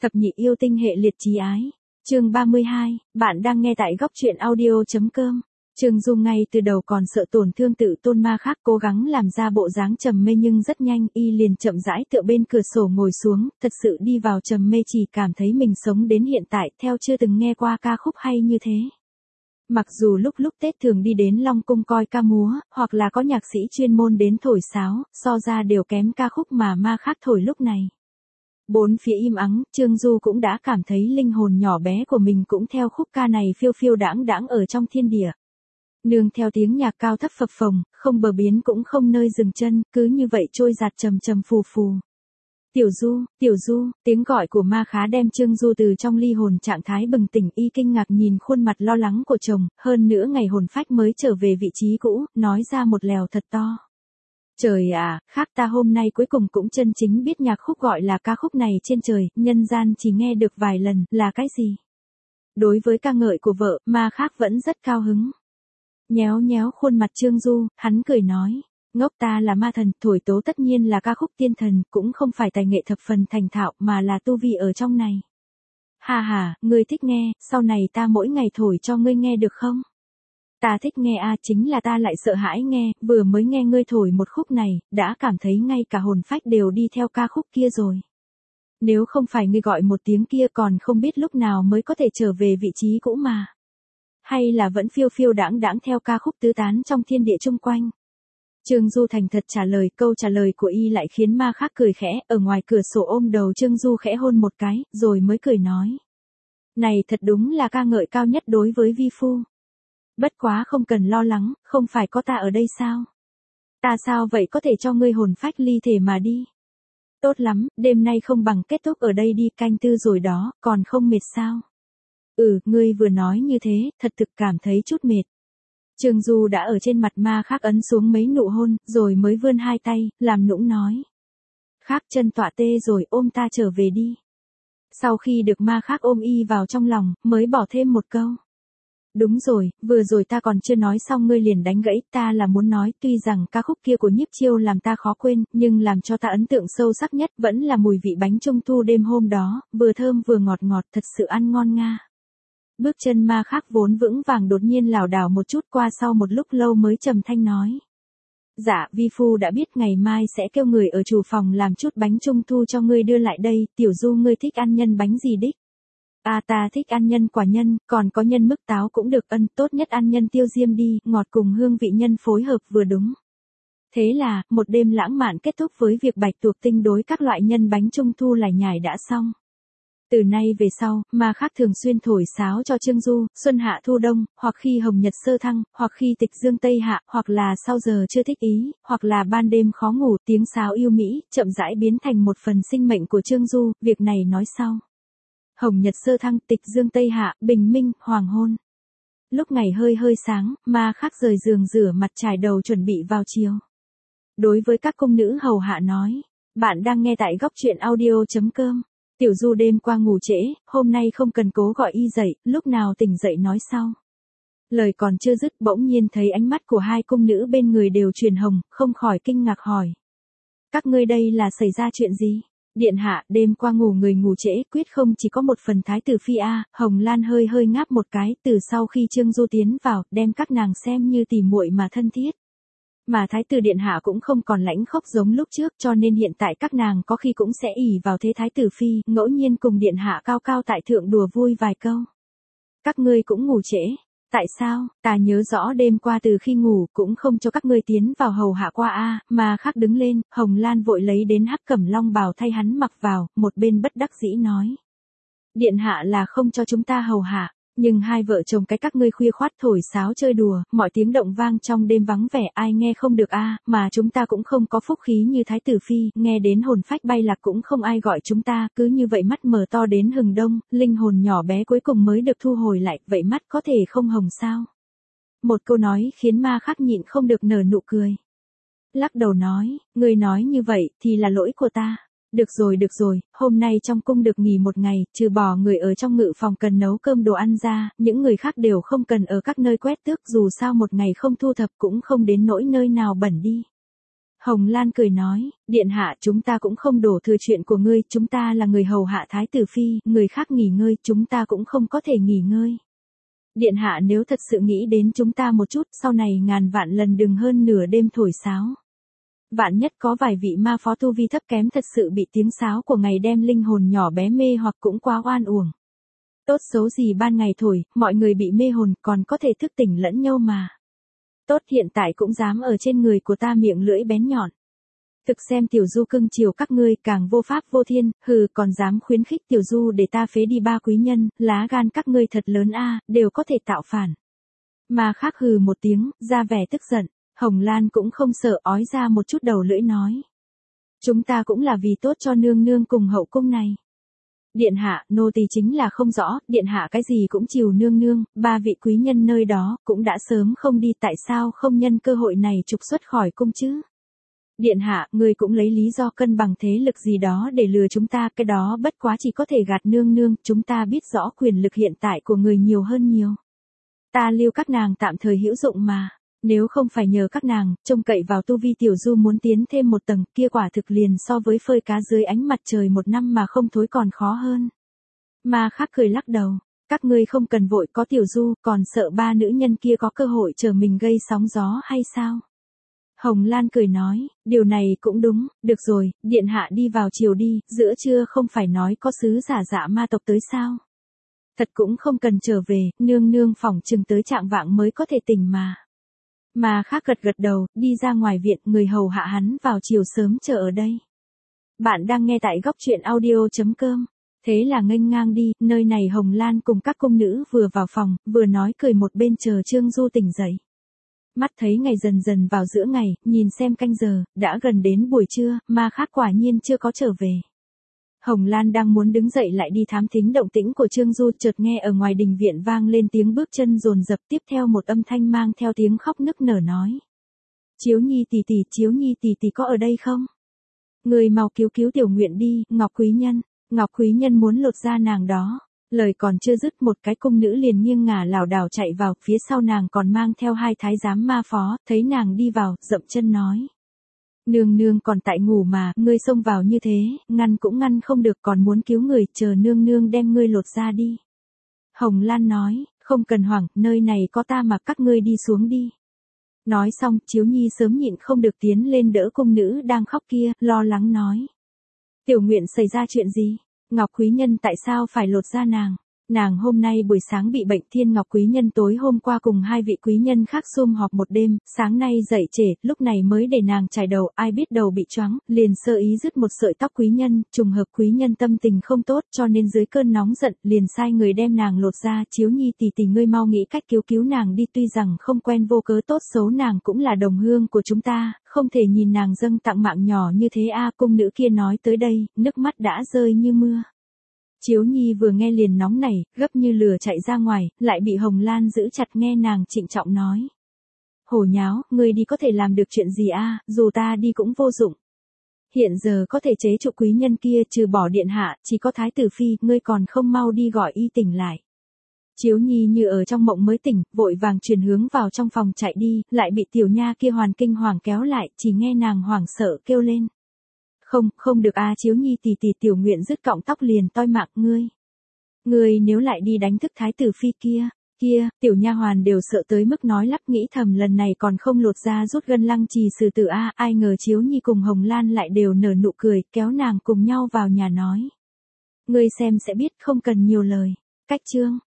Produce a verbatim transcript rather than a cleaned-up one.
Thập nhị yêu tinh hệ liệt chí ái. Chương ba mươi hai, bạn đang nghe tại góc truyện audio.com. Trương Du ngay từ đầu còn sợ tổn thương tự tôn ma khác, cố gắng làm ra bộ dáng trầm mê, nhưng rất nhanh y liền chậm rãi tựa bên cửa sổ ngồi xuống, thật sự đi vào trầm mê, chỉ cảm thấy mình sống đến hiện tại theo chưa từng nghe qua ca khúc hay như thế. Mặc dù lúc lúc Tết thường đi đến Long Cung coi ca múa, hoặc là có nhạc sĩ chuyên môn đến thổi sáo, so ra đều kém ca khúc mà ma khác thổi lúc này. Bốn phía im ắng, Trương Du cũng đã cảm thấy linh hồn nhỏ bé của mình cũng theo khúc ca này phiêu phiêu đãng đãng ở trong thiên địa. Nương theo tiếng nhạc cao thấp phập phồng, không bờ biến cũng không nơi dừng chân, cứ như vậy trôi giạt trầm trầm phù phù. Tiểu Du, Tiểu Du, tiếng gọi của ma khá đem Trương Du từ trong ly hồn trạng thái bừng tỉnh, y kinh ngạc nhìn khuôn mặt lo lắng của chồng, hơn nữa ngày hồn phách mới trở về vị trí cũ, nói ra một lèo thật to. Trời à, khác ta hôm nay cuối cùng cũng chân chính biết nhạc khúc gọi là ca khúc này trên trời, nhân gian chỉ nghe được vài lần, là cái gì? Đối với ca ngợi của vợ, ma khác vẫn rất cao hứng. Nhéo nhéo khuôn mặt Trương Du, hắn cười nói, ngốc, ta là ma thần, thổi tố tất nhiên là ca khúc tiên thần, cũng không phải tài nghệ thập phần thành thạo, mà là tu vi ở trong này. Hà hà, ngươi thích nghe, sau này ta mỗi ngày thổi cho ngươi nghe được không? Ta thích nghe a, à, chính là ta lại sợ hãi nghe, vừa mới nghe ngươi thổi một khúc này, đã cảm thấy ngay cả hồn phách đều đi theo ca khúc kia rồi. Nếu không phải ngươi gọi một tiếng kia còn không biết lúc nào mới có thể trở về vị trí cũ mà. Hay là vẫn phiêu phiêu đãng đãng theo ca khúc tứ tán trong thiên địa chung quanh. Trương Du thành thật trả lời, câu trả lời của y lại khiến ma khác cười khẽ, ở ngoài cửa sổ ôm đầu Trương Du khẽ hôn một cái, rồi mới cười nói. Này thật đúng là ca ngợi cao nhất đối với vi phu. Bất quá không cần lo lắng, không phải có ta ở đây sao? Ta sao vậy có thể cho ngươi hồn phách ly thể mà đi? Tốt lắm, đêm nay không bằng kết thúc ở đây đi, canh tư rồi đó, còn không mệt sao? Ừ, ngươi vừa nói như thế, thật thực cảm thấy chút mệt. Trương Du đã ở trên mặt ma khác ấn xuống mấy nụ hôn, rồi mới vươn hai tay, làm nũng nói. Khác chân tọa tê rồi, ôm ta trở về đi. Sau khi được ma khác ôm y vào trong lòng, mới bỏ thêm một câu. Đúng rồi, vừa rồi ta còn chưa nói xong ngươi liền đánh gãy, ta là muốn nói, tuy rằng ca khúc kia của Nhiếp Chiêu làm ta khó quên, nhưng làm cho ta ấn tượng sâu sắc nhất vẫn là mùi vị bánh trung thu đêm hôm đó, vừa thơm vừa ngọt ngọt, thật sự ăn ngon nga. Bước chân ma khác vốn vững vàng đột nhiên lảo đảo một chút, qua sau một lúc lâu mới trầm thanh nói. Dạ, vi phu đã biết, ngày mai sẽ kêu người ở chủ phòng làm chút bánh trung thu cho ngươi đưa lại đây, Tiểu Du ngươi thích ăn nhân bánh gì đích? À ta thích ăn nhân quả nhân, còn có nhân mức táo cũng được, ân, tốt nhất ăn nhân tiêu diêm đi, ngọt cùng hương vị nhân phối hợp vừa đúng. Thế là, một đêm lãng mạn kết thúc với việc bạch tuộc tinh đối các loại nhân bánh trung thu lải nhải đã xong. Từ nay về sau, ma khác thường xuyên thổi sáo cho Trương Du, xuân hạ thu đông, hoặc khi hồng nhật sơ thăng, hoặc khi tịch dương tây hạ, hoặc là sau giờ chưa thích ý, hoặc là ban đêm khó ngủ, tiếng sáo yêu mỹ, chậm rãi biến thành một phần sinh mệnh của Trương Du, việc này nói sau. Hồng nhật sơ thăng, tịch dương tây hạ, bình minh, hoàng hôn. Lúc ngày hơi hơi sáng, ma khác rời giường rửa mặt trải đầu chuẩn bị vào chiều. Đối với các cung nữ hầu hạ nói, bạn đang nghe tại góc truyện audio.com. Tiểu Du đêm qua ngủ trễ, hôm nay không cần cố gọi y dậy, lúc nào tỉnh dậy nói sau. Lời còn chưa dứt, bỗng nhiên thấy ánh mắt của hai cung nữ bên người đều chuyển hồng, không khỏi kinh ngạc hỏi. Các ngươi đây là xảy ra chuyện gì? Điện hạ, đêm qua ngủ người ngủ trễ, quyết không chỉ có một phần thái tử phi a. Hồng Lan hơi hơi ngáp một cái, từ sau khi Trương Du tiến vào, đem các nàng xem như tỉ muội mà thân thiết. Mà thái tử điện hạ cũng không còn lãnh khốc giống lúc trước, cho nên hiện tại các nàng có khi cũng sẽ ỷ vào thế thái tử phi, ngẫu nhiên cùng điện hạ cao cao tại thượng đùa vui vài câu. Các ngươi cũng ngủ trễ. Tại sao? Ta nhớ rõ đêm qua từ khi ngủ cũng không cho các ngươi tiến vào hầu hạ qua a. Mà khác đứng lên, Hồng Lan vội lấy đến hắc cẩm long bào thay hắn mặc vào, một bên bất đắc dĩ nói. Điện hạ là không cho chúng ta hầu hạ. Nhưng hai vợ chồng cái các ngươi khuya khoát thổi sáo chơi đùa, mọi tiếng động vang trong đêm vắng vẻ ai nghe không được a. Mà chúng ta cũng không có phúc khí như thái tử phi, nghe đến hồn phách bay lạc cũng không ai gọi chúng ta, cứ như vậy mắt mở to đến hừng đông, linh hồn nhỏ bé cuối cùng mới được thu hồi lại, vậy mắt có thể không hồng sao? Một câu nói khiến ma khác nhịn không được nở nụ cười. Lắc đầu nói, người nói như vậy thì là lỗi của ta. Được rồi được rồi, hôm nay trong cung được nghỉ một ngày, trừ bỏ người ở trong ngự phòng cần nấu cơm đồ ăn ra, những người khác đều không cần ở các nơi quét tước, dù sao một ngày không thu thập cũng không đến nỗi nơi nào bẩn đi. Hồng Lan cười nói, điện hạ chúng ta cũng không đổ thừa chuyện của ngươi, chúng ta là người hầu hạ thái tử phi, người khác nghỉ ngơi, chúng ta cũng không có thể nghỉ ngơi. Điện hạ nếu thật sự nghĩ đến chúng ta một chút, sau này ngàn vạn lần đừng hơn nửa đêm thổi sáo. Vạn nhất có vài vị ma phó tu vi thấp kém thật sự bị tiếng sáo của ngày đem linh hồn nhỏ bé mê hoặc cũng quá oan uổng. Tốt xấu gì ban ngày thổi, mọi người bị mê hồn còn có thể thức tỉnh lẫn nhau mà. Tốt hiện tại cũng dám ở trên người của ta miệng lưỡi bén nhọn. Thực xem tiểu du cưng chiều các ngươi càng vô pháp vô thiên, hừ còn dám khuyến khích tiểu du để ta phế đi ba quý nhân, lá gan các ngươi thật lớn a, đều có thể tạo phản. Mà khác hừ một tiếng, ra vẻ tức giận, Hồng Lan cũng không sợ ói ra một chút đầu lưỡi nói. Chúng ta cũng là vì tốt cho nương nương cùng hậu cung này. Điện hạ, nô tỳ chính là không rõ, điện hạ cái gì cũng chiều nương nương, ba vị quý nhân nơi đó cũng đã sớm không đi, tại sao không nhân cơ hội này trục xuất khỏi cung chứ? Điện hạ, người cũng lấy lý do cân bằng thế lực gì đó để lừa chúng ta, cái đó bất quá chỉ có thể gạt nương nương, chúng ta biết rõ quyền lực hiện tại của người nhiều hơn nhiều. Ta lưu các nàng tạm thời hữu dụng mà, nếu không phải nhờ các nàng, trông cậy vào tu vi tiểu du muốn tiến thêm một tầng kia quả thực liền so với phơi cá dưới ánh mặt trời một năm mà không thối còn khó hơn. Mà khác cười lắc đầu, các ngươi không cần vội, có tiểu du, còn sợ ba nữ nhân kia có cơ hội chờ mình gây sóng gió hay sao? Hồng Lan cười nói, điều này cũng đúng, được rồi, điện hạ đi vào chiều đi, giữa trưa không phải nói có sứ giả dạ ma tộc tới sao? Thật cũng không cần trở về, nương nương phỏng chừng tới trạng vạng mới có thể tỉnh mà. Mà khác gật gật đầu, đi ra ngoài viện, người hầu hạ hắn vào chiều sớm chờ ở đây. Bạn đang nghe tại góc truyện audio.com. Thế là nghênh ngang đi, nơi này Hồng Lan cùng các cung nữ vừa vào phòng, vừa nói cười một bên chờ Trương Du tỉnh dậy. Mắt thấy ngày dần dần vào giữa ngày, nhìn xem canh giờ, đã gần đến buổi trưa, mà khác quả nhiên chưa có trở về. Hồng Lan đang muốn đứng dậy lại đi thám thính động tĩnh của Trương Du, chợt nghe ở ngoài đình viện vang lên tiếng bước chân dồn dập, tiếp theo một âm thanh mang theo tiếng khóc nức nở nói. Chiếu Nhi tỷ tỷ, Chiếu Nhi tỷ tỷ có ở đây không? Người mau cứu cứu tiểu nguyện đi, Ngọc Quý Nhân, Ngọc Quý Nhân muốn lột da nàng đó. Lời còn chưa dứt một cái cung nữ liền nghiêng ngả lảo đảo chạy vào, phía sau nàng còn mang theo hai thái giám ma phó, thấy nàng đi vào, dậm chân nói. Nương nương còn tại ngủ mà, ngươi xông vào như thế, ngăn cũng ngăn không được, còn muốn cứu người, chờ nương nương đem ngươi lột ra đi. Hồng Lan nói, không cần hoảng, nơi này có ta mà, các ngươi đi xuống đi. Nói xong, Chiếu Nhi sớm nhịn không được tiến lên đỡ cung nữ đang khóc kia, lo lắng nói. Tiểu Nguyện xảy ra chuyện gì? Ngọc Quý Nhân tại sao phải lột da nàng? Nàng hôm nay buổi sáng bị bệnh, Thiên Ngọc Quý Nhân tối hôm qua cùng hai vị quý nhân khác sum họp một đêm, sáng nay dậy trễ, lúc này mới để nàng chải đầu, ai biết đầu bị choáng, liền sơ ý dứt một sợi tóc quý nhân, trùng hợp quý nhân tâm tình không tốt, cho nên dưới cơn nóng giận, liền sai người đem nàng lột ra. Chiếu Nhi tỷ tỷ, ngươi mau nghĩ cách cứu cứu nàng đi, tuy rằng không quen vô cớ, tốt xấu nàng cũng là đồng hương của chúng ta, không thể nhìn nàng dâng tặng mạng nhỏ như thế a. Cung nữ kia nói tới đây, nước mắt đã rơi như mưa. Chiếu Nhi vừa nghe liền nóng nảy, gấp như lửa chạy ra ngoài, lại bị Hồng Lan giữ chặt, nghe nàng trịnh trọng nói. Hổ nháo, ngươi đi có thể làm được chuyện gì a? Dù ta đi cũng vô dụng. Hiện giờ có thể chế trụ quý nhân kia, trừ bỏ điện hạ, chỉ có thái tử phi, ngươi còn không mau đi gọi y tỉnh lại. Chiếu Nhi như ở trong mộng mới tỉnh, vội vàng chuyển hướng vào trong phòng chạy đi, lại bị tiểu nha kia hoàn kinh hoàng kéo lại, chỉ nghe nàng hoảng sợ kêu lên. Không, không được a, Chiếu Nhi tỷ tỷ, tiểu nguyện dứt cọng tóc liền toi mạng ngươi. Ngươi nếu lại đi đánh thức thái tử phi kia, kia, tiểu nha hoàn đều sợ tới mức nói lắp, nghĩ thầm lần này còn không lột ra rút gân lăng trì xử tử a. Ai ngờ Chiếu Nhi cùng Hồng Lan lại đều nở nụ cười, kéo nàng cùng nhau vào nhà nói. Ngươi xem sẽ biết, không cần nhiều lời. Cách chương